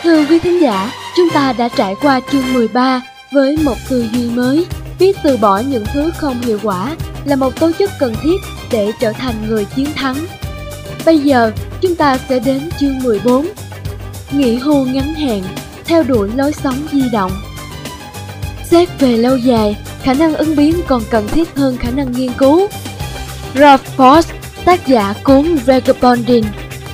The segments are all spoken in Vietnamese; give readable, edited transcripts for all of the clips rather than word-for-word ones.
Thưa quý thính giả, chúng ta đã trải qua chương 13 với một tư duy mới, biết từ bỏ những thứ không hiệu quả là một tố chất cần thiết để trở thành người chiến thắng. Bây giờ, chúng ta sẽ đến chương 14, nghỉ hưu ngắn hạn, theo đuổi lối sống di động. Xét về lâu dài, khả năng ứng biến còn cần thiết hơn khả năng nghiên cứu. Ralph Fox, tác giả cuốn Vagabonding.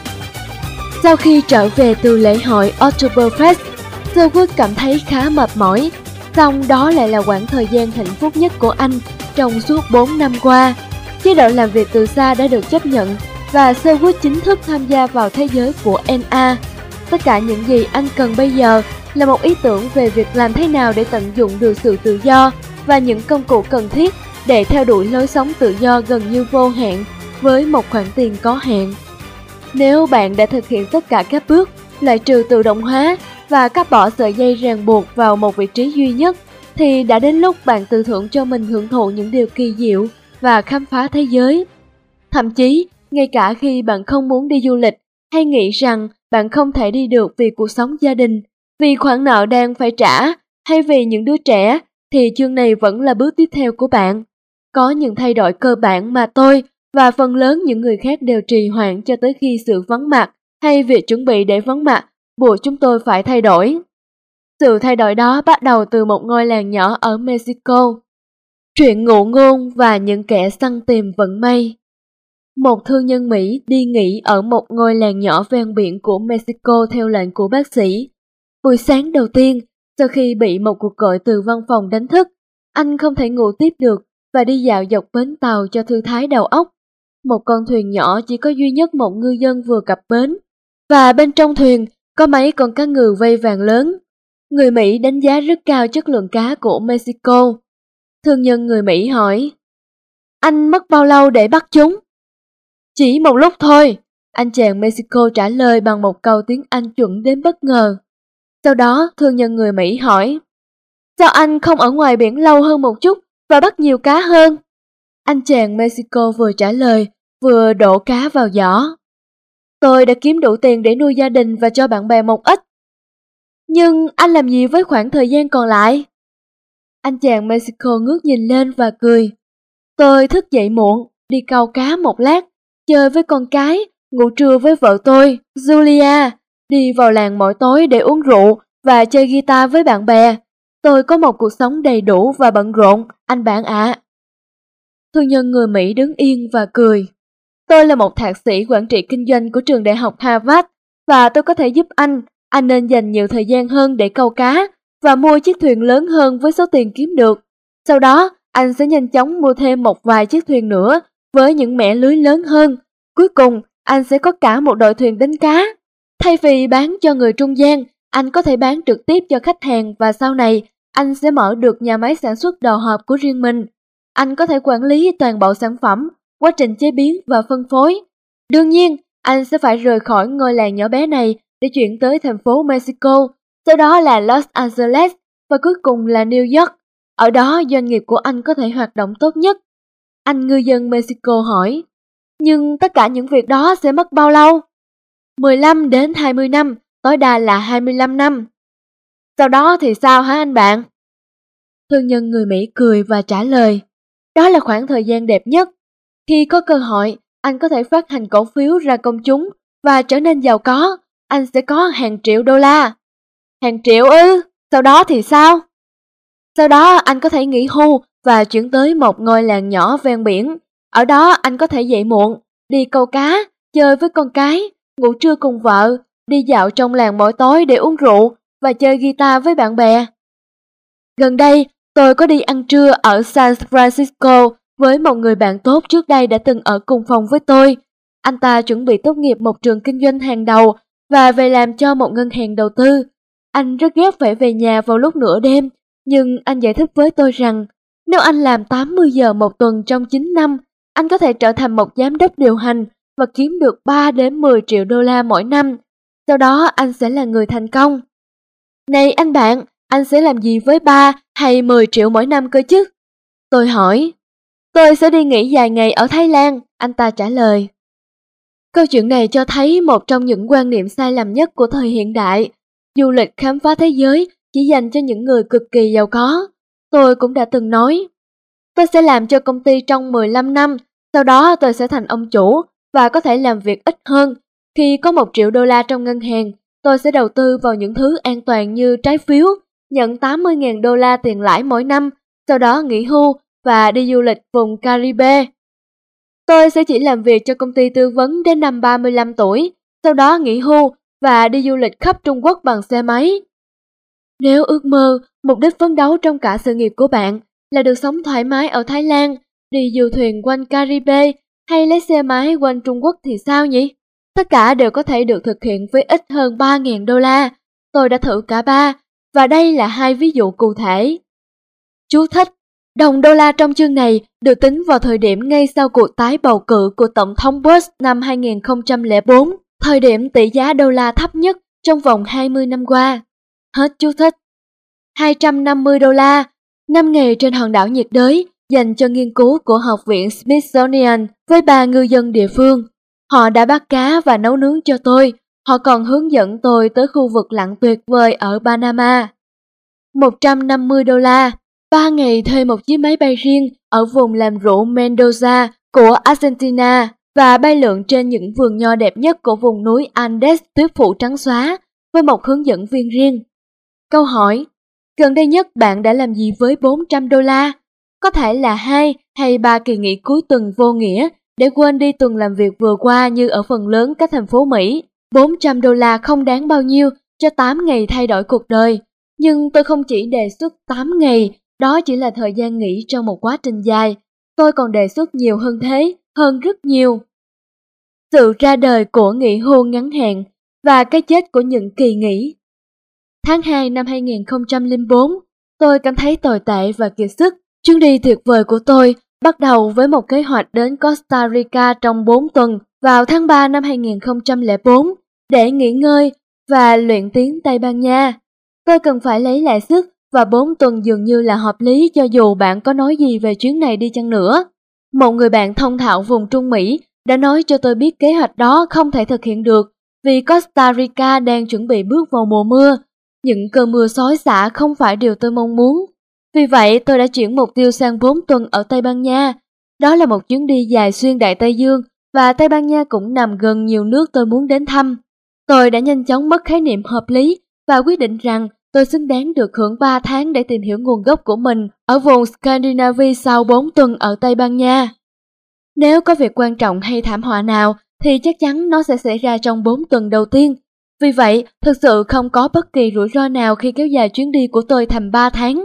Sau khi trở về từ lễ hội Oktoberfest, Sherwood cảm thấy khá mệt mỏi, song đó lại là quãng thời gian hạnh phúc nhất của anh trong suốt 4 năm qua. Chế độ làm việc từ xa đã được chấp nhận và Sherwood chính thức tham gia vào thế giới của NA. Tất cả những gì anh cần bây giờ là một ý tưởng về việc làm thế nào để tận dụng được sự tự do và những công cụ cần thiết để theo đuổi lối sống tự do gần như vô hạn với một khoản tiền có hạn. Nếu bạn đã thực hiện tất cả các bước, loại trừ tự động hóa và cắt bỏ sợi dây ràng buộc vào một vị trí duy nhất, thì đã đến lúc bạn tự thưởng cho mình hưởng thụ những điều kỳ diệu và khám phá thế giới. Thậm chí, ngay cả khi bạn không muốn đi du lịch hay nghĩ rằng bạn không thể đi được vì cuộc sống gia đình, vì khoản nợ đang phải trả hay vì những đứa trẻ, thì chương này vẫn là bước tiếp theo của bạn. Có những thay đổi cơ bản mà tôi và phần lớn những người khác đều trì hoãn cho tới khi sự vắng mặt hay việc chuẩn bị để vắng mặt buộc chúng tôi phải thay đổi. Sự thay đổi đó bắt đầu từ một ngôi làng nhỏ ở Mexico. Truyện ngụ ngôn và những kẻ săn tìm vận may. Một thương nhân Mỹ đi nghỉ ở một ngôi làng nhỏ ven biển của Mexico theo lệnh của bác sĩ. Buổi sáng đầu tiên, sau khi bị một cuộc gọi từ văn phòng đánh thức, anh không thể ngủ tiếp được và đi dạo dọc bến tàu cho thư thái đầu óc. Một con thuyền nhỏ chỉ có duy nhất một ngư dân vừa cập bến, và bên trong thuyền có mấy con cá ngừ vây vàng lớn. Người Mỹ đánh giá rất cao chất lượng cá của Mexico. Thương nhân người Mỹ hỏi, anh mất bao lâu để bắt chúng? Chỉ một lúc thôi, anh chàng Mexico trả lời bằng một câu tiếng Anh chuẩn đến bất ngờ. Sau đó thương nhân người Mỹ hỏi, sao anh không ở ngoài biển lâu hơn một chút và bắt nhiều cá hơn? Anh chàng Mexico vừa trả lời, vừa đổ cá vào giỏ. Tôi đã kiếm đủ tiền để nuôi gia đình và cho bạn bè một ít. Nhưng anh làm gì với khoảng thời gian còn lại? Anh chàng Mexico ngước nhìn lên và cười. Tôi thức dậy muộn, đi câu cá một lát, chơi với con cái, ngủ trưa với vợ tôi, Julia, đi vào làng mỗi tối để uống rượu và chơi guitar với bạn bè. Tôi có một cuộc sống đầy đủ và bận rộn, anh bạn ạ. Thương nhân người Mỹ đứng yên và cười. Tôi là một thạc sĩ quản trị kinh doanh của trường đại học Harvard và tôi có thể giúp anh. Anh nên dành nhiều thời gian hơn để câu cá và mua chiếc thuyền lớn hơn với số tiền kiếm được. Sau đó, anh sẽ nhanh chóng mua thêm một vài chiếc thuyền nữa với những mẻ lưới lớn hơn. Cuối cùng, anh sẽ có cả một đội thuyền đánh cá. Thay vì bán cho người trung gian, anh có thể bán trực tiếp cho khách hàng và sau này, anh sẽ mở được nhà máy sản xuất đồ hộp của riêng mình. Anh có thể quản lý toàn bộ sản phẩm, quá trình chế biến và phân phối. Đương nhiên, anh sẽ phải rời khỏi ngôi làng nhỏ bé này để chuyển tới thành phố Mexico, sau đó là Los Angeles và cuối cùng là New York. Ở đó doanh nghiệp của anh có thể hoạt động tốt nhất. Anh ngư dân Mexico hỏi, nhưng tất cả những việc đó sẽ mất bao lâu? 15 đến 20 năm, tối đa là 25 năm. Sau đó thì sao hả anh bạn? Thương nhân người Mỹ cười và trả lời, đó là khoảng thời gian đẹp nhất. Khi có cơ hội, anh có thể phát hành cổ phiếu ra công chúng và trở nên giàu có, anh sẽ có hàng triệu đô la. Hàng triệu ư? Sau đó thì sao? Sau đó anh có thể nghỉ hưu và chuyển tới một ngôi làng nhỏ ven biển. Ở đó anh có thể dậy muộn, đi câu cá, chơi với con cái, ngủ trưa cùng vợ, đi dạo trong làng mỗi tối để uống rượu và chơi guitar với bạn bè. Gần đây, tôi có đi ăn trưa ở San Francisco với một người bạn tốt trước đây đã từng ở cùng phòng với tôi. Anh ta chuẩn bị tốt nghiệp một trường kinh doanh hàng đầu và về làm cho một ngân hàng đầu tư. Anh rất ghét phải về nhà vào lúc nửa đêm, nhưng anh giải thích với tôi rằng nếu anh làm 80 giờ một tuần trong 9 năm, anh có thể trở thành một giám đốc điều hành và kiếm được 3 đến 10 triệu đô la mỗi năm. Sau đó anh sẽ là người thành công. Này anh bạn, anh sẽ làm gì với 3 hay 10 triệu mỗi năm cơ chứ? Tôi hỏi. Tôi sẽ đi nghỉ dài ngày ở Thái Lan, anh ta trả lời. Câu chuyện này cho thấy một trong những quan niệm sai lầm nhất của thời hiện đại. du lịch khám phá thế giới chỉ dành cho những người cực kỳ giàu có. Tôi cũng đã từng nói, tôi sẽ làm cho công ty trong 15 năm, sau đó tôi sẽ thành ông chủ và có thể làm việc ít hơn. Khi có $1 triệu trong ngân hàng, tôi sẽ đầu tư vào những thứ an toàn như trái phiếu, nhận $80.000 tiền lãi mỗi năm, sau đó nghỉ hưu và đi du lịch vùng Caribe. Tôi sẽ chỉ làm việc cho công ty tư vấn đến năm 35 tuổi, sau đó nghỉ hưu và đi du lịch khắp Trung Quốc bằng xe máy. Nếu ước mơ, mục đích phấn đấu trong cả sự nghiệp của bạn là được sống thoải mái ở Thái Lan, đi du thuyền quanh Caribe hay lấy xe máy quanh Trung Quốc thì sao nhỉ? Tất cả đều có thể được thực hiện với ít hơn $3.000. Tôi đã thử cả ba, và đây là hai ví dụ cụ thể. Chú thích: đồng đô la trong chương này được tính vào thời điểm ngay sau cuộc tái bầu cử của Tổng thống Bush năm 2004, thời điểm tỷ giá đô la thấp nhất trong vòng 20 năm qua. Hết chú thích. $250, 5 ngày trên hòn đảo nhiệt đới dành cho nghiên cứu của Học viện Smithsonian với 3 ngư dân địa phương. Họ đã bắt cá và nấu nướng cho tôi. Họ còn hướng dẫn tôi tới khu vực lặn tuyệt vời ở Panama. $150, 3 ngày thuê một chiếc máy bay riêng ở vùng làm rượu Mendoza của Argentina và bay lượn trên những vườn nho đẹp nhất của vùng núi Andes tuyết phủ trắng xóa với một hướng dẫn viên riêng. Câu hỏi: gần đây nhất bạn đã làm gì với $400? Có thể là 2 hay 3 kỳ nghỉ cuối tuần vô nghĩa để quên đi tuần làm việc vừa qua như ở phần lớn các thành phố Mỹ. $400 không đáng bao nhiêu cho 8 ngày thay đổi cuộc đời. Nhưng tôi không chỉ đề xuất 8 ngày, đó chỉ là thời gian nghỉ trong một quá trình dài. Tôi còn đề xuất nhiều hơn thế, hơn rất nhiều. Sự ra đời của nghỉ hưu ngắn hạn và cái chết của những kỳ nghỉ. Tháng 2 năm 2004, tôi cảm thấy tồi tệ và kiệt sức. Chuyến đi tuyệt vời của tôi bắt đầu với một kế hoạch đến Costa Rica trong 4 tuần vào tháng 3 năm 2004 để nghỉ ngơi và luyện tiếng Tây Ban Nha. Tôi cần phải lấy lại sức và 4 tuần dường như là hợp lý cho dù bạn có nói gì về chuyến này đi chăng nữa. Một người bạn thông thạo vùng Trung Mỹ đã nói cho tôi biết kế hoạch đó không thể thực hiện được vì Costa Rica đang chuẩn bị bước vào mùa mưa. Những cơn mưa xối xả không phải điều tôi mong muốn. Vì vậy tôi đã chuyển mục tiêu sang 4 tuần ở Tây Ban Nha. Đó là một chuyến đi dài xuyên Đại Tây Dương và Tây Ban Nha cũng nằm gần nhiều nước tôi muốn đến thăm. Tôi đã nhanh chóng mất khái niệm hợp lý và quyết định rằng tôi xứng đáng được hưởng 3 tháng để tìm hiểu nguồn gốc của mình ở vùng Scandinavia sau 4 tuần ở Tây Ban Nha. Nếu có việc quan trọng hay thảm họa nào thì chắc chắn nó sẽ xảy ra trong 4 tuần đầu tiên. Vì vậy, thực sự không có bất kỳ rủi ro nào khi kéo dài chuyến đi của tôi thành 3 tháng.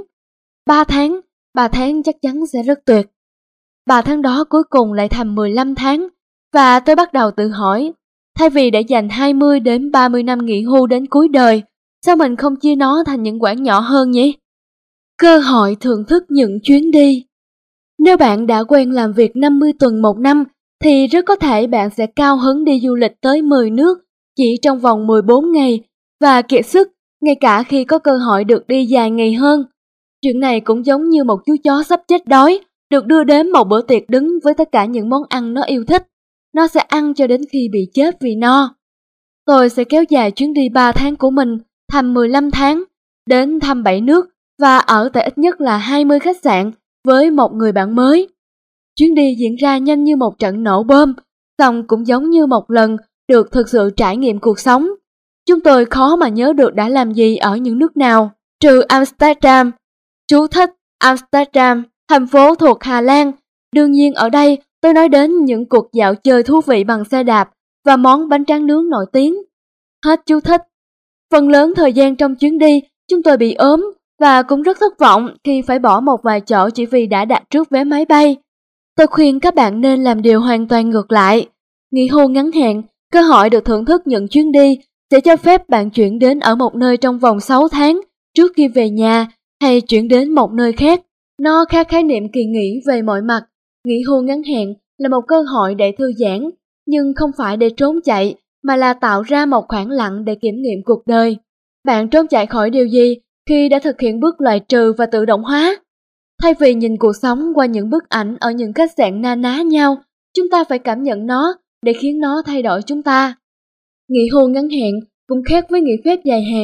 3 tháng chắc chắn sẽ rất tuyệt. 3 tháng đó cuối cùng lại thành 15 tháng, và tôi bắt đầu tự hỏi, thay vì để dành 20 đến 30 năm nghỉ hưu đến cuối đời, sao mình không chia nó thành những quãng nhỏ hơn nhỉ? Cơ hội thưởng thức những chuyến đi. Nếu bạn đã quen làm việc 50 tuần một năm, thì rất có thể bạn sẽ cao hứng đi du lịch tới 10 nước chỉ trong vòng 14 ngày và kiệt sức ngay cả khi có cơ hội được đi dài ngày hơn. Chuyện này cũng giống như một chú chó sắp chết đói, được đưa đến một bữa tiệc đứng với tất cả những món ăn nó yêu thích. Nó sẽ ăn cho đến khi bị chết vì no. Tôi sẽ kéo dài chuyến đi 3 tháng của mình thành 15 tháng, đến thăm 7 nước và ở tại ít nhất là 20 khách sạn với một người bạn mới. Chuyến đi diễn ra nhanh như một trận nổ bom, song cũng giống như một lần được thực sự trải nghiệm cuộc sống. Chúng tôi khó mà nhớ được đã làm gì ở những nước nào, trừ Amsterdam. Chú thích: Amsterdam, thành phố thuộc Hà Lan. Đương nhiên ở đây tôi nói đến những cuộc dạo chơi thú vị bằng xe đạp và món bánh tráng nướng nổi tiếng. Hết chú thích. Phần lớn thời gian trong chuyến đi, chúng tôi bị ốm và cũng rất thất vọng khi phải bỏ một vài chỗ chỉ vì đã đặt trước vé máy bay. Tôi khuyên các bạn nên làm điều hoàn toàn ngược lại. Nghỉ hưu ngắn hạn, cơ hội được thưởng thức những chuyến đi sẽ cho phép bạn chuyển đến ở một nơi trong vòng 6 tháng trước khi về nhà hay chuyển đến một nơi khác. Nó khác khái niệm kỳ nghỉ về mọi mặt. Nghỉ hưu ngắn hạn là một cơ hội để thư giãn, nhưng không phải để trốn chạy, mà là tạo ra một khoảng lặng để kiểm nghiệm cuộc đời. Bạn trốn chạy khỏi điều gì khi đã thực hiện bước loại trừ và tự động hóa? Thay vì nhìn cuộc sống qua những bức ảnh ở những khách sạn na ná nhau, chúng ta phải cảm nhận nó để khiến nó thay đổi chúng ta. Nghỉ hưu ngắn hạn cũng khác với nghỉ phép dài hạn.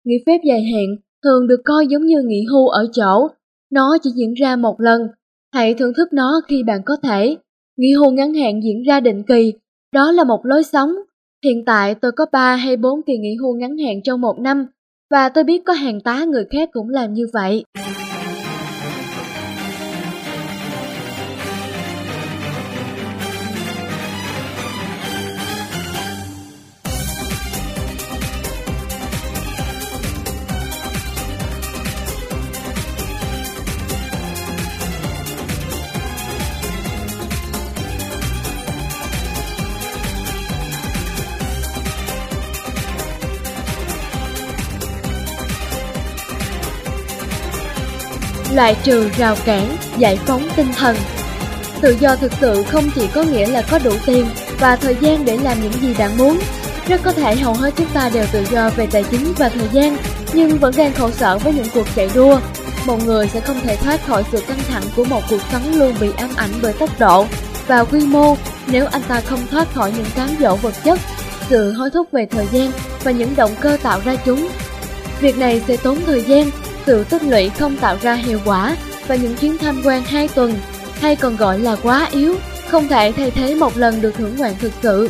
Nghỉ phép dài hạn thường được coi giống như nghỉ hưu ở chỗ, nó chỉ diễn ra một lần. Hãy thưởng thức nó khi bạn có thể. Nghỉ hưu ngắn hạn diễn ra định kỳ, đó là một lối sống. Hiện tại tôi có 3 hay 4 kỳ nghỉ hưu ngắn hạn trong một năm, và tôi biết có hàng tá người khác cũng làm như vậy. Loại trừ rào cản, giải phóng tinh thần. Tự do thực sự không chỉ có nghĩa là có đủ tiền và thời gian để làm những gì bạn muốn. Rất có thể hầu hết chúng ta đều tự do về tài chính và thời gian, nhưng vẫn đang khổ sở với những cuộc chạy đua. Một người sẽ không thể thoát khỏi sự căng thẳng của một cuộc sống luôn bị ám ảnh bởi tốc độ và quy mô nếu anh ta không thoát khỏi những cám dỗ vật chất, sự hối thúc về thời gian và những động cơ tạo ra chúng. Việc này sẽ tốn thời gian, sự tích lũy không tạo ra hiệu quả, và những chuyến tham quan 2 tuần, hay còn gọi là quá yếu, không thể thay thế một lần được thưởng ngoạn thực sự.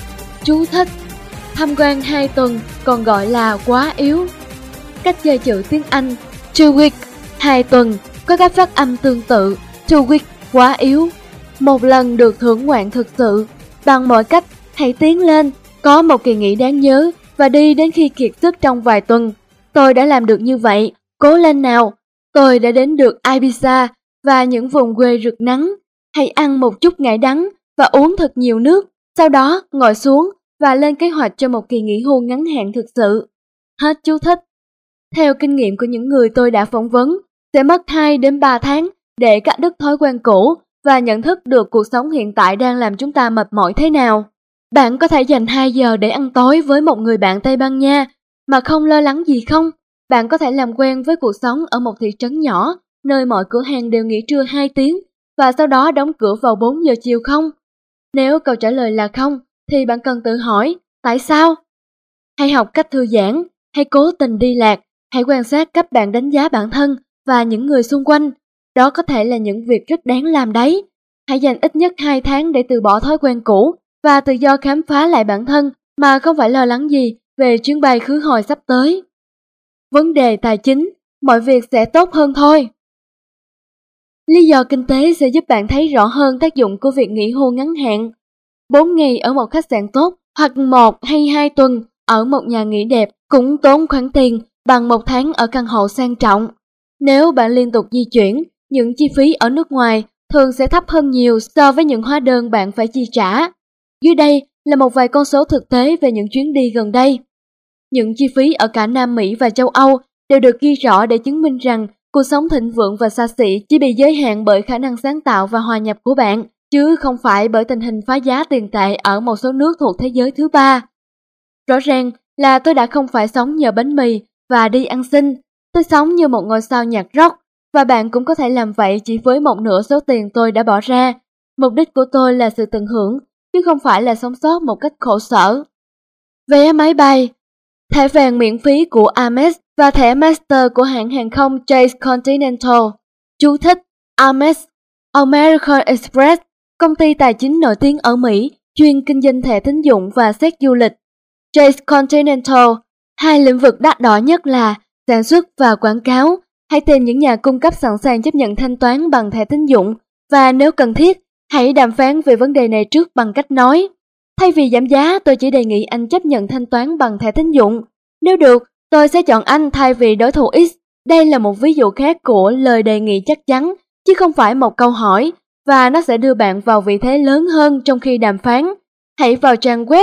Chú thích: tham quan 2 tuần còn gọi là quá yếu. Cách chơi chữ tiếng Anh: 2 week, 2 tuần, có cách phát âm tương tự, 2 week, quá yếu. Một lần được thưởng ngoạn thực sự. Bằng mọi cách, hãy tiến lên, có một kỳ nghỉ đáng nhớ và đi đến khi kiệt sức trong vài tuần. Tôi đã làm được như vậy, cố lên nào. Tôi đã đến được Ibiza và những vùng quê rực nắng. Hãy ăn một chút ngải đắng và uống thật nhiều nước, sau đó ngồi xuống và lên kế hoạch cho một kỳ nghỉ hưu ngắn hạn thực sự. Hết chú thích. Theo kinh nghiệm của những người tôi đã phỏng vấn, sẽ mất 2 đến 3 tháng để cắt đứt thói quen cũ và nhận thức được cuộc sống hiện tại đang làm chúng ta mệt mỏi thế nào. Bạn có thể dành 2 giờ để ăn tối với một người bạn Tây Ban Nha mà không lo lắng gì không? Bạn có thể làm quen với cuộc sống ở một thị trấn nhỏ, nơi mọi cửa hàng đều nghỉ trưa 2 tiếng và sau đó đóng cửa vào 4 giờ chiều không? Nếu câu trả lời là không, thì bạn cần tự hỏi, tại sao? Hãy học cách thư giãn, hãy cố tình đi lạc, hãy quan sát cách bạn đánh giá bản thân và những người xung quanh. Đó có thể là những việc rất đáng làm đấy. Hãy dành ít nhất 2 tháng để từ bỏ thói quen cũ và tự do khám phá lại bản thân mà không phải lo lắng gì về chuyến bay khứ hồi sắp tới. Vấn đề tài chính, mọi việc sẽ tốt hơn thôi. Lý do kinh tế sẽ giúp bạn thấy rõ hơn tác dụng của việc nghỉ hưu ngắn hạn. 4 ngày ở một khách sạn tốt hoặc 1 hay 2 tuần ở một nhà nghỉ đẹp cũng tốn khoản tiền bằng 1 tháng ở căn hộ sang trọng. Nếu bạn liên tục di chuyển, những chi phí ở nước ngoài thường sẽ thấp hơn nhiều so với những hóa đơn bạn phải chi trả. Dưới đây là một vài con số thực tế về những chuyến đi gần đây. Những chi phí ở cả Nam Mỹ và châu Âu đều được ghi rõ để chứng minh rằng cuộc sống thịnh vượng và xa xỉ chỉ bị giới hạn bởi khả năng sáng tạo và hòa nhập của bạn, chứ không phải bởi tình hình phá giá tiền tệ ở một số nước thuộc thế giới thứ ba. Rõ ràng là tôi đã không phải sống nhờ bánh mì và đi ăn xin, tôi sống như một ngôi sao nhạc rock, và bạn cũng có thể làm vậy chỉ với một nửa số tiền tôi đã bỏ ra. Mục đích của tôi là sự tận hưởng, chứ không phải là sống sót một cách khổ sở. Vé máy bay, thẻ vàng miễn phí của Amex và thẻ Master của hãng hàng không Chase Continental. Chú thích: Amex, American Express, công ty tài chính nổi tiếng ở Mỹ, chuyên kinh doanh thẻ tín dụng và xét du lịch. Chase Continental, hai lĩnh vực đắt đỏ nhất là sản xuất và quảng cáo. Hãy tìm những nhà cung cấp sẵn sàng chấp nhận thanh toán bằng thẻ tín dụng, và nếu cần thiết, hãy đàm phán về vấn đề này trước bằng cách nói: thay vì giảm giá, tôi chỉ đề nghị anh chấp nhận thanh toán bằng thẻ tín dụng. Nếu được, tôi sẽ chọn anh thay vì đối thủ X. Đây là một ví dụ khác của lời đề nghị chắc chắn, chứ không phải một câu hỏi, và nó sẽ đưa bạn vào vị thế lớn hơn trong khi đàm phán. Hãy vào trang web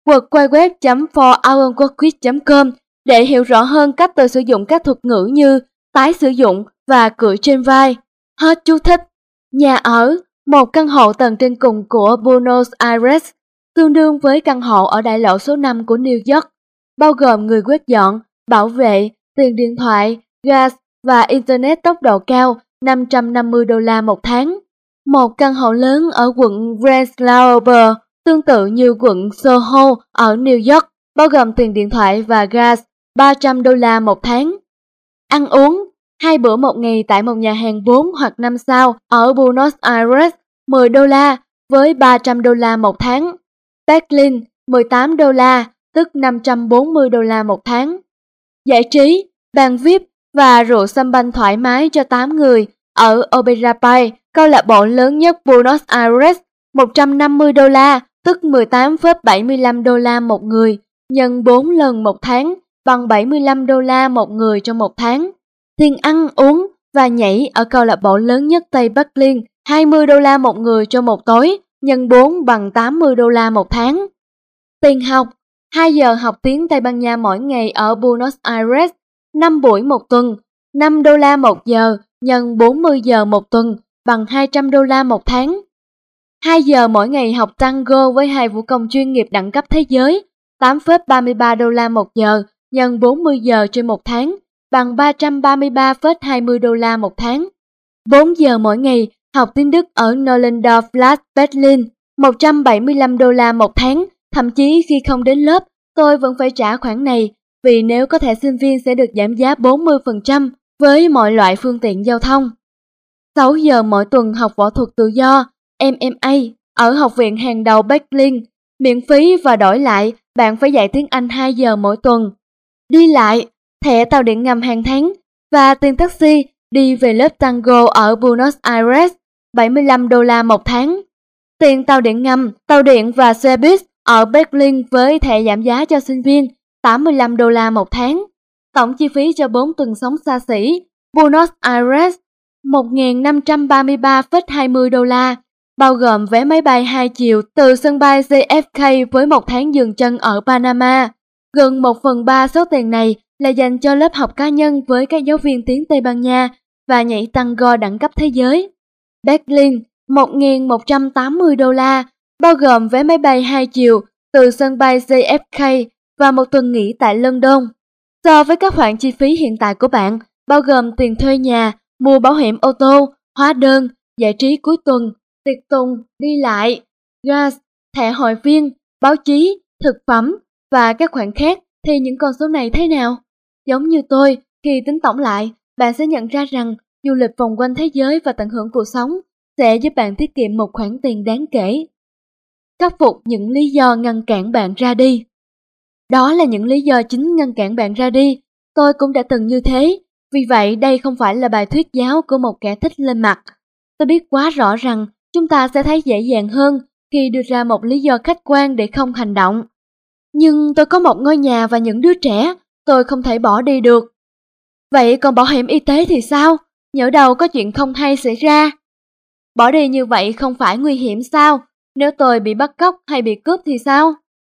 www.forhourownworkquiz.com để hiểu rõ hơn cách tôi sử dụng các thuật ngữ như tái sử dụng và cưỡi trên vai. Hết chú thích. Nhà ở, một căn hộ tầng trên cùng của Buenos Aires, tương đương với căn hộ ở đại lộ số 5 của New York, bao gồm người quét dọn, bảo vệ, tiền điện thoại, gas và Internet tốc độ cao, $550 một tháng. Một căn hộ lớn ở quận Rensselaer, tương tự như quận Soho ở New York, bao gồm tiền điện thoại và gas, $300 một tháng. Ăn uống, 2 bữa một ngày tại một nhà hàng 4 hoặc 5 sao ở Buenos Aires, $10 với $300 một tháng. Berlin, $18, tức $540 một tháng. Giải trí, bàn VIP và rượu sâm banh thoải mái cho 8 người ở Opera Bay, câu lạc bộ lớn nhất Buenos Aires, $150, tức $18,75 một người, nhân 4 lần một tháng, bằng $75 một người trong một tháng. Tiền ăn, uống và nhảy ở câu lạc bộ lớn nhất Tây Berlin, $20 một người cho một tối, nhân 4 bằng $80 một tháng. Tiền học, 2 giờ học tiếng Tây Ban Nha mỗi ngày ở Buenos Aires, 5 buổi một tuần, $5 một giờ, nhân 40 giờ một tuần, bằng $200 một tháng. 2 giờ mỗi ngày học tango với 2 vũ công chuyên nghiệp đẳng cấp thế giới, $8,33 một giờ, nhân 40 giờ trên một tháng, bằng $333,20 một tháng. 4 giờ mỗi ngày học tiếng Đức ở Nollendorf Platz, Berlin, $175 một tháng. Thậm chí khi không đến lớp, tôi vẫn phải trả khoản này, vì nếu có thẻ sinh viên sẽ được giảm giá 40% với mọi loại phương tiện giao thông. 6 giờ mỗi tuần học võ thuật tự do, MMA, ở học viện hàng đầu Berlin, miễn phí và đổi lại, bạn phải dạy tiếng Anh 2 giờ mỗi tuần. Đi lại, thẻ tàu điện ngầm hàng tháng và tiền taxi đi về lớp tango ở Buenos Aires, $75 một tháng. Tiền tàu điện ngầm, tàu điện và xe buýt ở Berlin với thẻ giảm giá cho sinh viên, $85 một tháng. Tổng chi phí cho 4 tuần sống xa xỉ, Buenos Aires, $1.533,20, bao gồm vé máy bay 2 chiều từ sân bay JFK với một tháng dừng chân ở Panama. Gần 1/3 số tiền này là dành cho lớp học cá nhân với các giáo viên tiếng Tây Ban Nha và nhảy tango đẳng cấp thế giới. Berlin, $1.180, bao gồm vé máy bay 2 chiều từ sân bay JFK và một tuần nghỉ tại London. So với các khoản chi phí hiện tại của bạn, bao gồm tiền thuê nhà, mua bảo hiểm ô tô, hóa đơn, giải trí cuối tuần, tiệc tùng, đi lại, gas, thẻ hội viên, báo chí, thực phẩm và các khoản khác, thì những con số này thế nào? Giống như tôi, khi tính tổng lại, bạn sẽ nhận ra rằng du lịch vòng quanh thế giới và tận hưởng cuộc sống sẽ giúp bạn tiết kiệm một khoản tiền đáng kể. Khắc phục những lý do ngăn cản bạn ra đi. Đó là những lý do chính ngăn cản bạn ra đi. Tôi cũng đã từng như thế, vì vậy đây không phải là bài thuyết giáo của một kẻ thích lên mặt. Tôi biết quá rõ rằng chúng ta sẽ thấy dễ dàng hơn khi đưa ra một lý do khách quan để không hành động. Nhưng tôi có một ngôi nhà và những đứa trẻ, tôi không thể bỏ đi được. Vậy còn bảo hiểm y tế thì sao? Nhỡ đâu có chuyện không hay xảy ra. Bỏ đi như vậy không phải nguy hiểm sao? Nếu tôi bị bắt cóc hay bị cướp thì sao?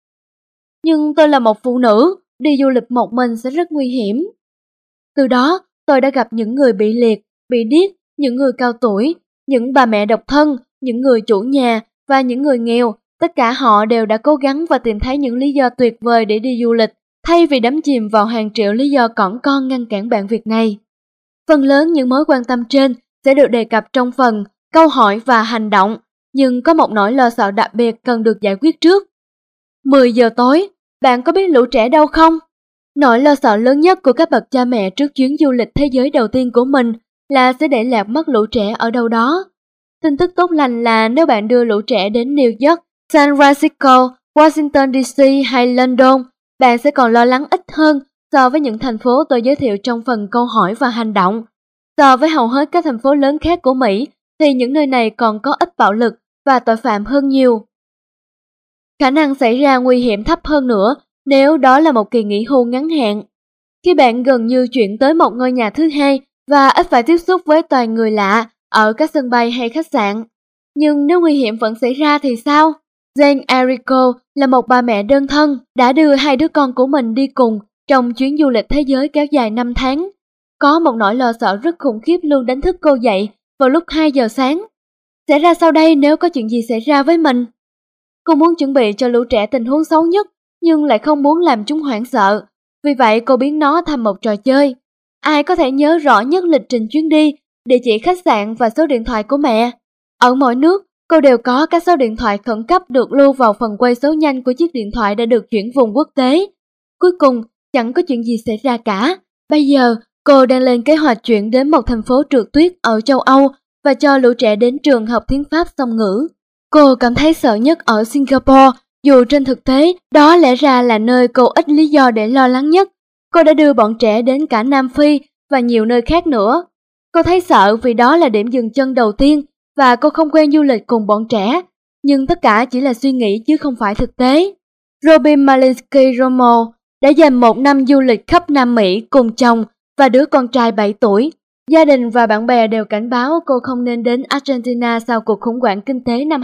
Nhưng tôi là một phụ nữ, đi du lịch một mình sẽ rất nguy hiểm. Từ đó, tôi đã gặp những người bị liệt, bị điếc, những người cao tuổi, những bà mẹ độc thân, những người chủ nhà và những người nghèo. Tất cả họ đều đã cố gắng và tìm thấy những lý do tuyệt vời để đi du lịch, thay vì đắm chìm vào hàng triệu lý do cỏn con ngăn cản bạn việc này. Phần lớn những mối quan tâm trên sẽ được đề cập trong phần câu hỏi và hành động, nhưng có một nỗi lo sợ đặc biệt cần được giải quyết trước. 10 giờ tối, bạn có biết lũ trẻ đâu không? Nỗi lo sợ lớn nhất của các bậc cha mẹ trước chuyến du lịch thế giới đầu tiên của mình là sẽ để lạc mất lũ trẻ ở đâu đó. Tin tức tốt lành là nếu bạn đưa lũ trẻ đến New York, San Francisco, Washington DC hay London, bạn sẽ còn lo lắng ít hơn so với những thành phố tôi giới thiệu trong phần câu hỏi và hành động. So với hầu hết các thành phố lớn khác của Mỹ, thì những nơi này còn có ít bạo lực và tội phạm hơn nhiều. Khả năng xảy ra nguy hiểm thấp hơn nữa nếu đó là một kỳ nghỉ hưu ngắn hạn. Khi bạn gần như chuyển tới một ngôi nhà thứ hai và ít phải tiếp xúc với toàn người lạ ở các sân bay hay khách sạn. Nhưng nếu nguy hiểm vẫn xảy ra thì sao? Jane Erico là một bà mẹ đơn thân đã đưa 2 đứa con của mình đi cùng trong chuyến du lịch thế giới kéo dài 5 tháng. Có một nỗi lo sợ rất khủng khiếp luôn đánh thức cô dậy vào lúc 2 giờ sáng. Sẽ ra sao đây nếu có chuyện gì xảy ra với mình? Cô muốn chuẩn bị cho lũ trẻ tình huống xấu nhất, nhưng lại không muốn làm chúng hoảng sợ. Vì vậy cô biến nó thành một trò chơi. Ai có thể nhớ rõ nhất lịch trình chuyến đi, địa chỉ khách sạn và số điện thoại của mẹ? Ở mỗi nước, cô đều có các số điện thoại khẩn cấp được lưu vào phần quay số nhanh của chiếc điện thoại đã được chuyển vùng quốc tế. Cuối cùng, chẳng có chuyện gì xảy ra cả. Bây giờ, cô đang lên kế hoạch chuyển đến một thành phố trượt tuyết ở châu Âu và cho lũ trẻ đến trường học tiếng Pháp song ngữ. Cô cảm thấy sợ nhất ở Singapore, dù trên thực tế đó lẽ ra là nơi cô ít lý do để lo lắng nhất. Cô đã đưa bọn trẻ đến cả Nam Phi và nhiều nơi khác nữa. Cô thấy sợ vì đó là điểm dừng chân đầu tiên và cô không quen du lịch cùng bọn trẻ. Nhưng tất cả chỉ là suy nghĩ chứ không phải thực tế. Robin Malinsky Romo đã dành một năm du lịch khắp Nam Mỹ cùng chồng và đứa con trai 7 tuổi. Gia đình và bạn bè đều cảnh báo cô không nên đến Argentina sau cuộc khủng hoảng kinh tế năm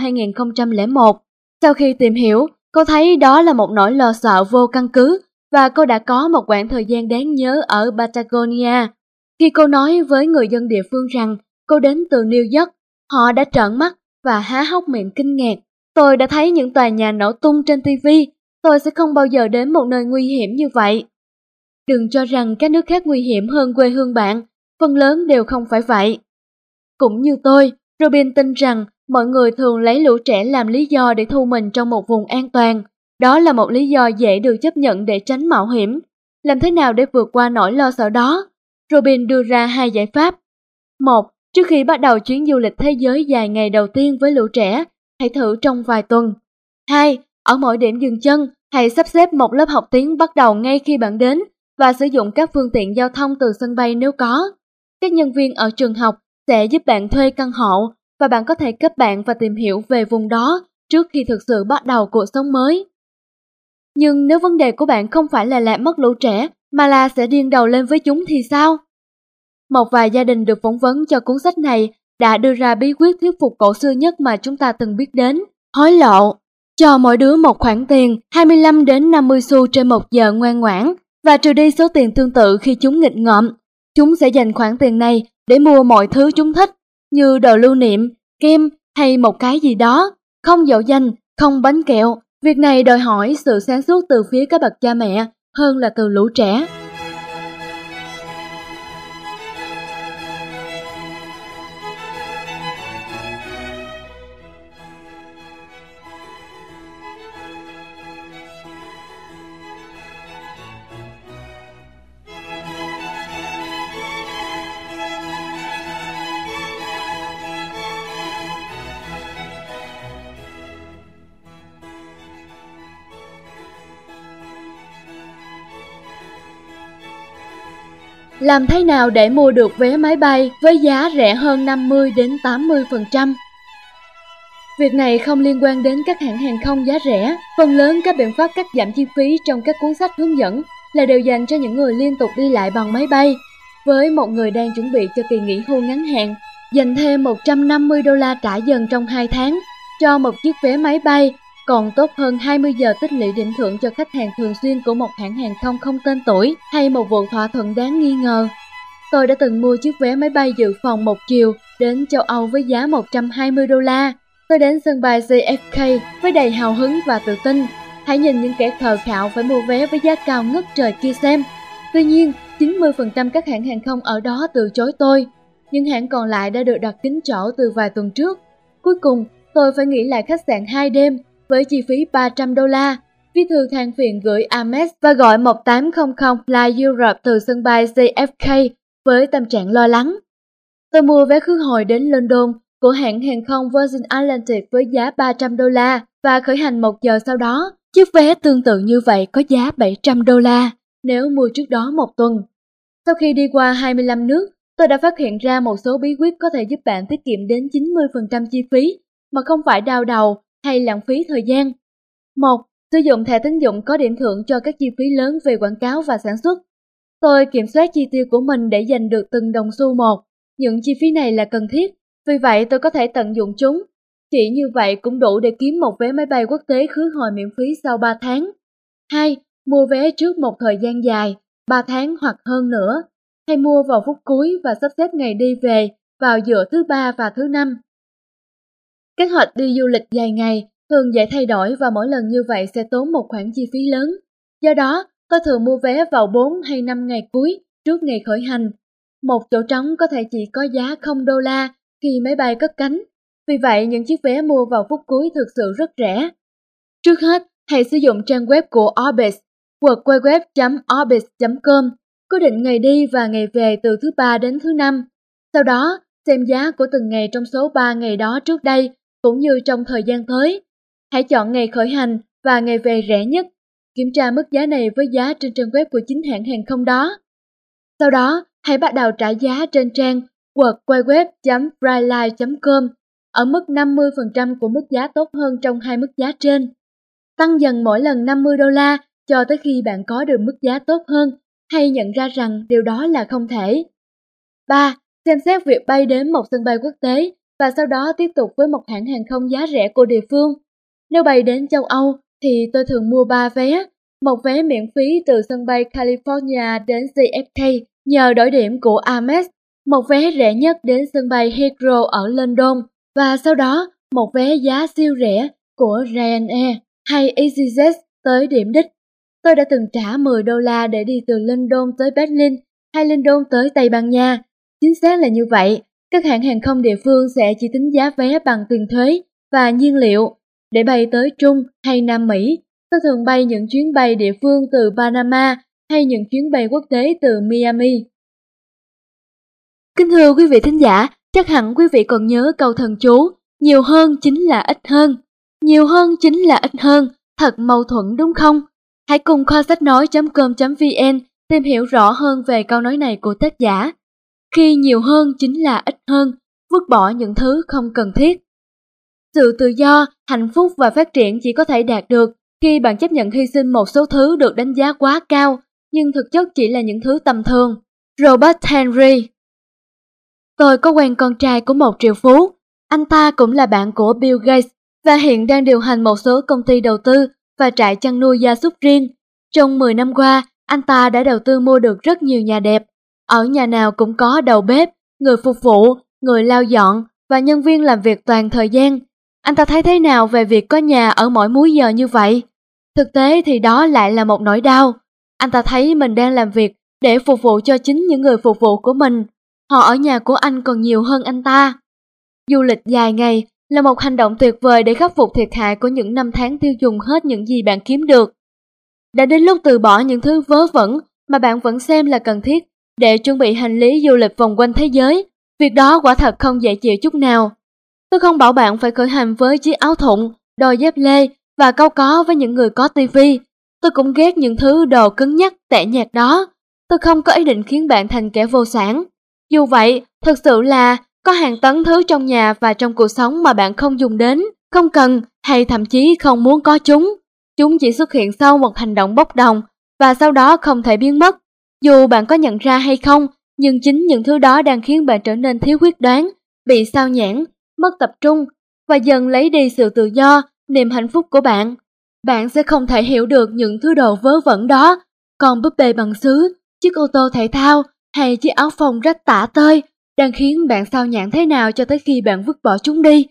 2001. Sau khi tìm hiểu, cô thấy đó là một nỗi lo sợ vô căn cứ và cô đã có một quãng thời gian đáng nhớ ở Patagonia. Khi cô nói với người dân địa phương rằng cô đến từ New York, họ đã trợn mắt và há hốc miệng kinh ngạc. Tôi đã thấy những tòa nhà nổ tung trên TV, tôi sẽ không bao giờ đến một nơi nguy hiểm như vậy. Đừng cho rằng các nước khác nguy hiểm hơn quê hương bạn, phần lớn đều không phải vậy. Cũng như tôi, Robin tin rằng mọi người thường lấy lũ trẻ làm lý do để thu mình trong một vùng an toàn. Đó là một lý do dễ được chấp nhận để tránh mạo hiểm. Làm thế nào để vượt qua nỗi lo sợ đó? Robin đưa ra 2 giải pháp. 1. Trước khi bắt đầu chuyến du lịch thế giới dài ngày đầu tiên với lũ trẻ, hãy thử trong vài tuần. 2. Ở mỗi điểm dừng chân, hãy sắp xếp một lớp học tiếng bắt đầu ngay khi bạn đến và sử dụng các phương tiện giao thông từ sân bay nếu có. Các nhân viên ở trường học sẽ giúp bạn thuê căn hộ và bạn có thể kết bạn và tìm hiểu về vùng đó trước khi thực sự bắt đầu cuộc sống mới. Nhưng nếu vấn đề của bạn không phải là lạc mất lũ trẻ mà là sẽ điên đầu lên với chúng thì sao? Một vài gia đình được phỏng vấn cho cuốn sách này đã đưa ra bí quyết thuyết phục cổ xưa nhất mà chúng ta từng biết đến, hối lộ. Cho mỗi đứa một khoản tiền 25 đến 50 xu trên 1 giờ ngoan ngoãn và trừ đi số tiền tương tự khi chúng nghịch ngợm. Chúng sẽ dành khoản tiền này để mua mọi thứ chúng thích, như đồ lưu niệm, kem hay một cái gì đó, không dỗ dành, không bánh kẹo. Việc này đòi hỏi sự sáng suốt từ phía các bậc cha mẹ hơn là từ lũ trẻ. Làm thế nào để mua được vé máy bay với giá rẻ hơn 50 đến 80%? Việc này không liên quan đến các hãng hàng không giá rẻ. Phần lớn các biện pháp cắt giảm chi phí trong các cuốn sách hướng dẫn là đều dành cho những người liên tục đi lại bằng máy bay. Với một người đang chuẩn bị cho kỳ nghỉ hưu ngắn hạn, dành thêm $150 trả dần trong 2 tháng cho một chiếc vé máy bay còn tốt hơn 20 giờ tích lũy điểm thưởng cho khách hàng thường xuyên của một hãng hàng không không tên tuổi hay một vụ thỏa thuận đáng nghi ngờ. Tôi đã từng mua chiếc vé máy bay dự phòng một chiều đến châu Âu với giá $120. Tôi đến sân bay JFK với đầy hào hứng và tự tin. Hãy nhìn những kẻ khờ khạo phải mua vé với giá cao ngất trời kia xem. Tuy nhiên, 90% các hãng hàng không ở đó từ chối tôi. Những hãng còn lại đã được đặt kín chỗ từ vài tuần trước. Cuối cùng, tôi phải nghỉ lại khách sạn 2 đêm với chi phí $300. Viết thư than phiền gửi Amex và gọi 1800 Fly Europe từ sân bay JFK với tâm trạng lo lắng. Tôi mua vé khứ hồi đến London của hãng hàng không Virgin Atlantic với giá $300 và khởi hành 1 giờ sau đó. Chiếc vé tương tự như vậy có giá $700 nếu mua trước đó 1 tuần. Sau khi đi qua 25 nước, tôi đã phát hiện ra một số bí quyết có thể giúp bạn tiết kiệm đến 90% chi phí mà không phải đau đầu hay lãng phí thời gian. 1. Sử dụng thẻ tín dụng có điểm thưởng cho các chi phí lớn về quảng cáo và sản xuất. Tôi kiểm soát chi tiêu của mình để giành được từng đồng xu một. Những chi phí này là cần thiết, vì vậy tôi có thể tận dụng chúng. Chỉ như vậy cũng đủ để kiếm một vé máy bay quốc tế khứ hồi miễn phí sau 3 tháng. 2. Mua vé trước một thời gian dài, 3 tháng hoặc hơn nữa. Hay mua vào phút cuối và sắp xếp ngày đi về vào giữa thứ Ba và thứ Năm. Kế hoạch đi du lịch dài ngày thường dễ thay đổi và mỗi lần như vậy sẽ tốn một khoản chi phí lớn. Do đó, tôi thường mua vé vào 4 hay 5 ngày cuối trước ngày khởi hành. Một chỗ trống có thể chỉ có giá $0 khi máy bay cất cánh. Vì vậy, những chiếc vé mua vào phút cuối thực sự rất rẻ. Trước hết, hãy sử dụng trang web của Orbitz. www.orbitz.com, cố định ngày đi và ngày về từ thứ Ba đến thứ Năm. Sau đó, xem giá của từng ngày trong số 3 ngày đó trước đây, cũng như trong thời gian tới. Hãy chọn ngày khởi hành và ngày về rẻ nhất. Kiểm tra mức giá này với giá trên trang web của chính hãng hàng không đó. Sau đó, hãy bắt đầu trả giá trên trang www.brightline.com ở mức 50% của mức giá tốt hơn trong hai mức giá trên. Tăng dần mỗi lần $50 cho tới khi bạn có được mức giá tốt hơn hay nhận ra rằng điều đó là không thể. 3. Xem xét việc bay đến một sân bay quốc tế và sau đó tiếp tục với một hãng hàng không giá rẻ của địa phương. Nếu bay đến châu Âu thì tôi thường mua 3 vé. Một vé miễn phí từ sân bay California đến JFK nhờ đổi điểm của Amex, một vé rẻ nhất đến sân bay Heathrow ở London và sau đó một vé giá siêu rẻ của Ryanair hay EasyJet tới điểm đích. Tôi đã từng trả $10 để đi từ London tới Berlin hay London tới Tây Ban Nha. Chính xác là như vậy, các hãng hàng không địa phương sẽ chỉ tính giá vé bằng tiền thuế và nhiên liệu. Để bay tới Trung hay Nam Mỹ, tôi thường bay những chuyến bay địa phương từ Panama hay những chuyến bay quốc tế từ Miami. Kính thưa quý vị thính giả, chắc hẳn quý vị còn nhớ câu thần chú, nhiều hơn chính là ít hơn. Nhiều hơn chính là ít hơn, thật mâu thuẫn đúng không? Hãy cùng kho sách nói.com.vn tìm hiểu rõ hơn về câu nói này của tác giả. Khi nhiều hơn chính là ít hơn, vứt bỏ những thứ không cần thiết. Sự tự do, hạnh phúc và phát triển chỉ có thể đạt được khi bạn chấp nhận hy sinh một số thứ được đánh giá quá cao, nhưng thực chất chỉ là những thứ tầm thường. Robert Henry. Tôi có quen con trai của một triệu phú. Anh ta cũng là bạn của Bill Gates và hiện đang điều hành một số công ty đầu tư và trại chăn nuôi gia súc riêng. Trong 10 năm qua, anh ta đã đầu tư mua được rất nhiều nhà đẹp. Ở nhà nào cũng có đầu bếp, người phục vụ, người lau dọn và nhân viên làm việc toàn thời gian. Anh ta thấy thế nào về việc có nhà ở mỗi múi giờ như vậy? Thực tế thì đó lại là một nỗi đau. Anh ta thấy mình đang làm việc để phục vụ cho chính những người phục vụ của mình. Họ ở nhà của anh còn nhiều hơn anh ta. Du lịch dài ngày là một hành động tuyệt vời để khắc phục thiệt hại của những năm tháng tiêu dùng hết những gì bạn kiếm được. Đã đến lúc từ bỏ những thứ vớ vẩn mà bạn vẫn xem là cần thiết để chuẩn bị hành lý du lịch vòng quanh thế giới. Việc đó quả thật không dễ chịu chút nào. Tôi không bảo bạn phải khởi hành với chiếc áo thụng, đôi dép lê và cau có với những người có tivi. Tôi cũng ghét những thứ đồ cứng nhắc, tẻ nhạt đó. Tôi không có ý định khiến bạn thành kẻ vô sản. Dù vậy, thực sự là có hàng tấn thứ trong nhà và trong cuộc sống mà bạn không dùng đến, không cần hay thậm chí không muốn có chúng. Chúng chỉ xuất hiện sau một hành động bốc đồng và sau đó không thể biến mất. Dù bạn có nhận ra hay không, nhưng chính những thứ đó đang khiến bạn trở nên thiếu quyết đoán, bị sao nhãng, mất tập trung và dần lấy đi sự tự do, niềm hạnh phúc của bạn. Bạn sẽ không thể hiểu được những thứ đồ vớ vẩn đó, còn búp bê bằng sứ, chiếc ô tô thể thao hay chiếc áo phông rách tả tơi đang khiến bạn sao nhãng thế nào cho tới khi bạn vứt bỏ chúng đi.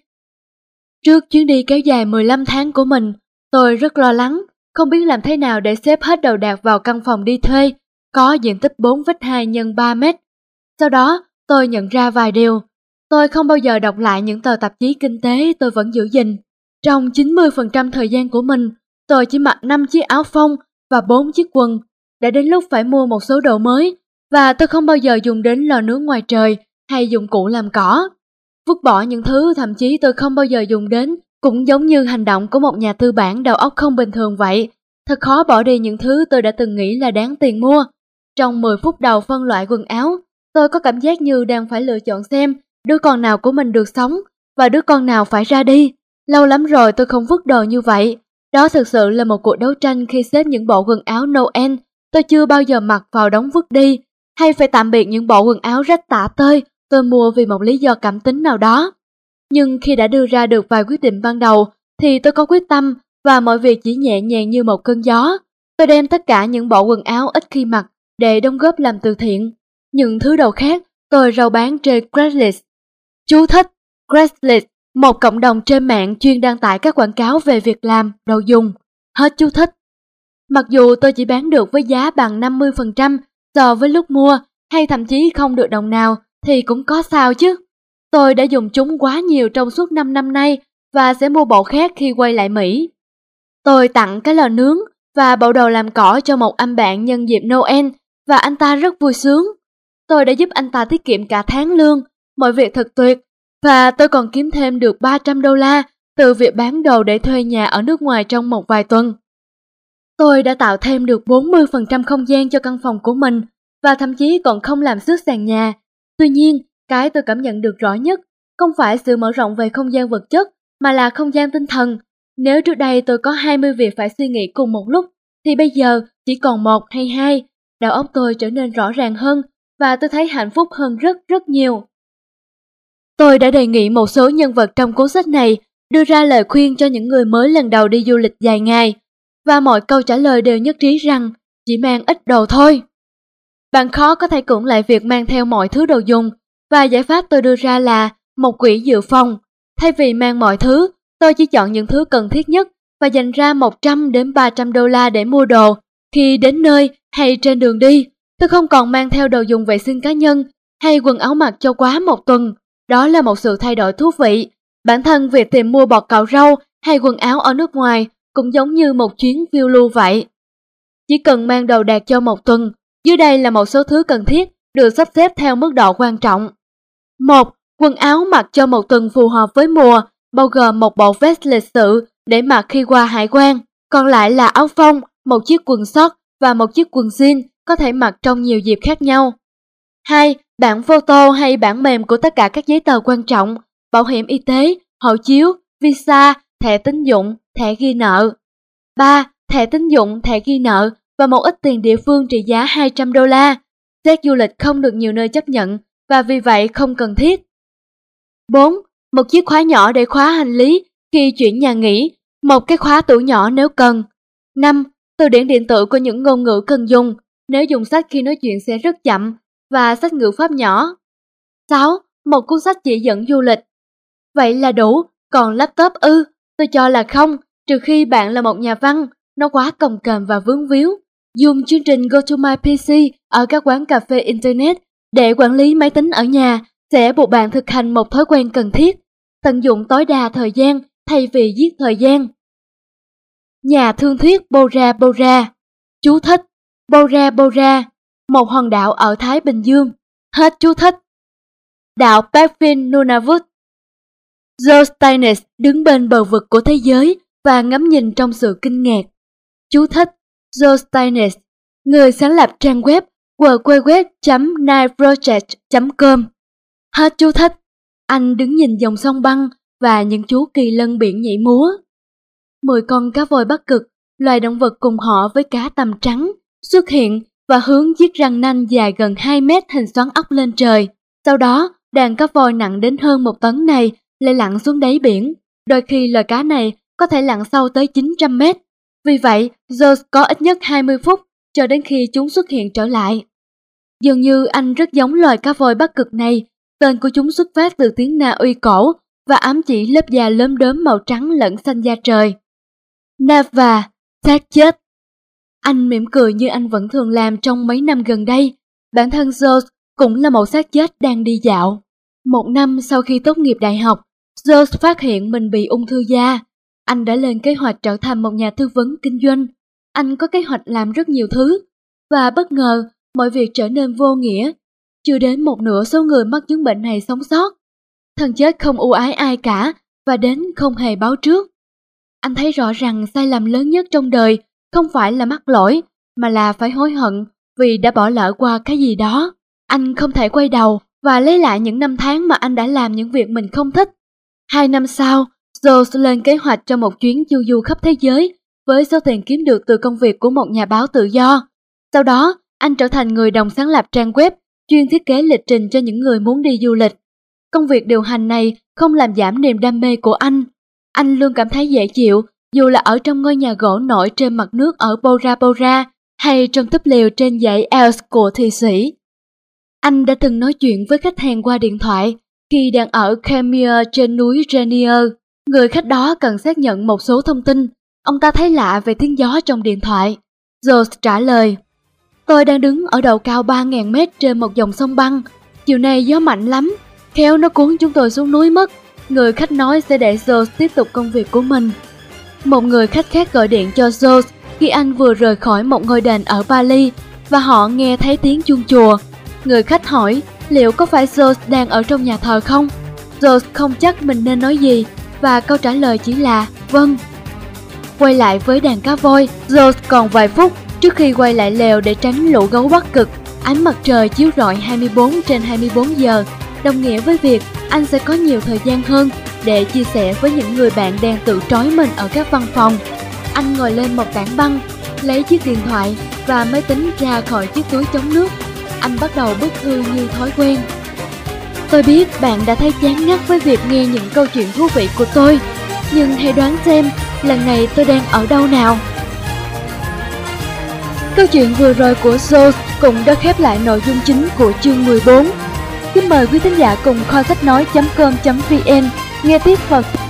Trước chuyến đi kéo dài 15 tháng của mình, tôi rất lo lắng, không biết làm thế nào để xếp hết đồ đạc vào căn phòng đi thuê, có diện tích 4,2 x 3 mét. Sau đó, tôi nhận ra vài điều. Tôi không bao giờ đọc lại những tờ tạp chí kinh tế tôi vẫn giữ gìn. Trong 90% thời gian của mình, tôi chỉ mặc 5 chiếc áo phông và 4 chiếc quần. Đã đến lúc phải mua một số đồ mới, và tôi không bao giờ dùng đến lò nướng ngoài trời hay dụng cụ làm cỏ. Vứt bỏ những thứ thậm chí tôi không bao giờ dùng đến cũng giống như hành động của một nhà tư bản đầu óc không bình thường vậy. Thật khó bỏ đi những thứ tôi đã từng nghĩ là đáng tiền mua. Trong 10 phút đầu phân loại quần áo, tôi có cảm giác như đang phải lựa chọn xem đứa con nào của mình được sống và đứa con nào phải ra đi. Lâu lắm rồi tôi không vứt đồ như vậy. Đó thực sự là một cuộc đấu tranh khi xếp những bộ quần áo Noel tôi chưa bao giờ mặc vào đống vứt đi, hay phải tạm biệt những bộ quần áo rách tả tơi tôi mua vì một lý do cảm tính nào đó. Nhưng khi đã đưa ra được vài quyết định ban đầu thì tôi có quyết tâm và mọi việc chỉ nhẹ nhàng như một cơn gió. Tôi đem tất cả những bộ quần áo ít khi mặc để đóng góp làm từ thiện. Những thứ đồ khác tôi rao bán trên Craigslist. Chú thích: Craigslist, một cộng đồng trên mạng chuyên đăng tải các quảng cáo về việc làm, đồ dùng. Hết chú thích. Mặc dù tôi chỉ bán được với giá bằng 50% so với lúc mua, hay thậm chí không được đồng nào, thì cũng có sao chứ. Tôi đã dùng chúng quá nhiều trong suốt 5 năm nay và sẽ mua bộ khác khi quay lại Mỹ. Tôi tặng cái lò nướng và bậu đầu làm cỏ cho một anh bạn nhân dịp Noel và anh ta rất vui sướng. Tôi đã giúp anh ta tiết kiệm cả tháng lương, mọi việc thật tuyệt và tôi còn kiếm thêm được $300 từ việc bán đồ để thuê nhà ở nước ngoài trong một vài tuần. Tôi đã tạo thêm được 40% không gian cho căn phòng của mình và thậm chí còn không làm xước sàn nhà. Tuy nhiên, cái tôi cảm nhận được rõ nhất không phải sự mở rộng về không gian vật chất mà là không gian tinh thần. Nếu trước đây tôi có 20 việc phải suy nghĩ cùng một lúc thì bây giờ chỉ còn 1 hay 2. Đầu óc tôi trở nên rõ ràng hơn và tôi thấy hạnh phúc hơn rất nhiều. Tôi đã đề nghị một số nhân vật trong cuốn sách này đưa ra lời khuyên cho những người mới lần đầu đi du lịch dài ngày, và mọi câu trả lời đều nhất trí rằng chỉ mang ít đồ thôi. Bạn khó có thể cưỡng lại việc mang theo mọi thứ đồ dùng, và giải pháp tôi đưa ra là một quỹ dự phòng. Thay vì mang mọi thứ, tôi chỉ chọn những thứ cần thiết nhất và dành ra $100 đến $300 để mua đồ khi đến nơi hay trên đường đi. Tôi không còn mang theo đồ dùng vệ sinh cá nhân hay quần áo mặc cho quá một tuần. Đó là một sự thay đổi thú vị. Bản thân việc tìm mua bọt cạo râu hay quần áo ở nước ngoài cũng giống như một chuyến phiêu lưu vậy. Chỉ cần mang đồ đạc cho một tuần. Dưới đây là một số thứ cần thiết được sắp xếp theo mức độ quan trọng. 1. Quần áo mặc cho một tuần phù hợp với mùa, bao gồm một bộ vest lịch sự để mặc khi qua hải quan. Còn lại là áo phông, một chiếc quần sót và một chiếc quần jean có thể mặc trong nhiều dịp khác nhau. 2. Bản photo hay bản mềm của tất cả các giấy tờ quan trọng, bảo hiểm y tế, hộ chiếu, visa, thẻ tín dụng, thẻ ghi nợ. 3. Thẻ tín dụng, thẻ ghi nợ và một ít tiền địa phương trị giá $200. Xét du lịch không được nhiều nơi chấp nhận và vì vậy không cần thiết. 4. Một chiếc khóa nhỏ để khóa hành lý khi chuyển nhà nghỉ, một cái khóa tủ nhỏ nếu cần. 5. Từ điển điện tử của những ngôn ngữ cần dùng, nếu dùng sách khi nói chuyện sẽ rất chậm, và sách ngữ pháp nhỏ. 6. Một cuốn sách chỉ dẫn du lịch. Vậy là đủ, còn laptop ư? Tôi cho là không, trừ khi bạn là một nhà văn, nó quá cồng kềnh và vướng víu. Dùng chương trình GoToMyPC ở các quán cà phê Internet để quản lý máy tính ở nhà sẽ buộc bạn thực hành một thói quen cần thiết, tận dụng tối đa thời gian thay vì giết thời gian. Nhà thương thuyết Bora Bora. Chú thích: Bora Bora, một hòn đảo ở Thái Bình Dương. Hết chú thích. Đảo Pavin Nunavut. Joe Steines đứng bên bờ vực của thế giới và ngắm nhìn trong sự kinh ngạc. Chú thích: Joe Steines, người sáng lập trang web www.nileproject.com. Hết chú thích. Anh đứng nhìn dòng sông băng và những chú kỳ lân biển nhảy múa. 10 con cá voi Bắc Cực, loài động vật cùng họ với cá tằm trắng, xuất hiện và hướng chiếc răng nanh dài gần 2 mét hình xoắn ốc lên trời. Sau đó, đàn cá voi nặng đến hơn 1 tấn này lại lặn xuống đáy biển. Đôi khi loài cá này có thể lặn sâu tới 900 mét. Vì vậy, George có ít nhất 20 phút cho đến khi chúng xuất hiện trở lại. Dường như anh rất giống loài cá voi Bắc Cực này. Tên của chúng xuất phát từ tiếng Na Uy cổ và ám chỉ lớp da lốm đốm màu trắng lẫn xanh da trời. Nava, xác chết. Anh mỉm cười như anh vẫn thường làm trong mấy năm gần đây. Bản thân George cũng là một xác chết đang đi dạo. 1 năm sau khi tốt nghiệp đại học, George phát hiện mình bị ung thư da. Anh đã lên kế hoạch trở thành một nhà tư vấn kinh doanh. Anh có kế hoạch làm rất nhiều thứ, và bất ngờ mọi việc trở nên vô nghĩa. Chưa đến một nửa số người mắc chứng bệnh này sống sót. Thần chết không ưu ái ai cả và đến không hề báo trước. Anh thấy rõ rằng sai lầm lớn nhất trong đời không phải là mắc lỗi, mà là phải hối hận vì đã bỏ lỡ qua cái gì đó. Anh không thể quay đầu và lấy lại những năm tháng mà anh đã làm những việc mình không thích. 2 năm sau, George lên kế hoạch cho một chuyến chu du khắp thế giới với số tiền kiếm được từ công việc của một nhà báo tự do. Sau đó, anh trở thành người đồng sáng lập trang web chuyên thiết kế lịch trình cho những người muốn đi du lịch. Công việc điều hành này không làm giảm niềm đam mê của anh. Anh luôn cảm thấy dễ chịu dù là ở trong ngôi nhà gỗ nổi trên mặt nước ở Bora Bora hay trong túp lều trên dãy Alps của Thụy Sĩ. Anh đã từng nói chuyện với khách hàng qua điện thoại khi đang ở Khmer trên núi Rainier. Người khách đó cần xác nhận một số thông tin. Ông ta thấy lạ về tiếng gió trong điện thoại. George trả lời: Tôi đang đứng ở độ cao 3.000 mét trên một dòng sông băng. Chiều nay gió mạnh lắm, khéo nó cuốn chúng tôi xuống núi mất. Người khách nói sẽ để George tiếp tục công việc của mình. Một người khách khác gọi điện cho George khi anh vừa rời khỏi một ngôi đền ở Bali và họ nghe thấy tiếng chuông chùa. Người khách hỏi liệu có phải George đang ở trong nhà thờ không? George không chắc mình nên nói gì và câu trả lời chỉ là vâng. Quay lại với đàn cá voi, George còn vài phút trước khi quay lại lều để tránh lũ gấu Bắc Cực. Ánh mặt trời chiếu rọi 24/24 giờ, đồng nghĩa với việc anh sẽ có nhiều thời gian hơn để chia sẻ với những người bạn đang tự trói mình ở các văn phòng. Anh ngồi lên một tảng băng, lấy chiếc điện thoại và máy tính ra khỏi chiếc túi chống nước. Anh bắt đầu bức thư như thói quen. Tôi biết bạn đã thấy chán ngắt với việc nghe những câu chuyện thú vị của tôi, nhưng hãy đoán xem lần này tôi đang ở đâu nào. Câu chuyện vừa rồi của George cũng đã khép lại nội dung chính của chương 14. Kính mời quý thính giả cùng kho sách nói.com.vn nghe tiếp vào